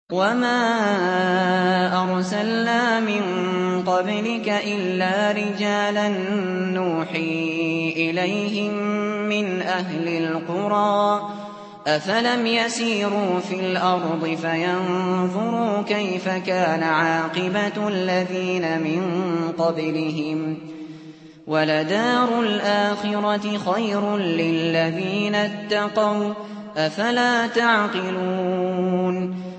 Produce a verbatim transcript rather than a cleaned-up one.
وَمَا أَرْسَلْنَا مِن قَبْلِكَ إِلَّا رِجَالًا نُّوحِي إِلَيْهِم مِّنْ أَهْلِ الْقُرَىٰ ۗ أَفَلَمْ يَسِيرُوا فِي الْأَرْضِ فَيَنظُرُوا كَيْفَ كَانَ عَاقِبَةُ الَّذِينَ مِن قَبْلِهِمْ ۗ وَلَدَارُ الْآخِرَةِ خَيْرٌ لِّلَّذِينَ اتَّقَوْا ۗ أَفَلَا تَعْقِلُونَ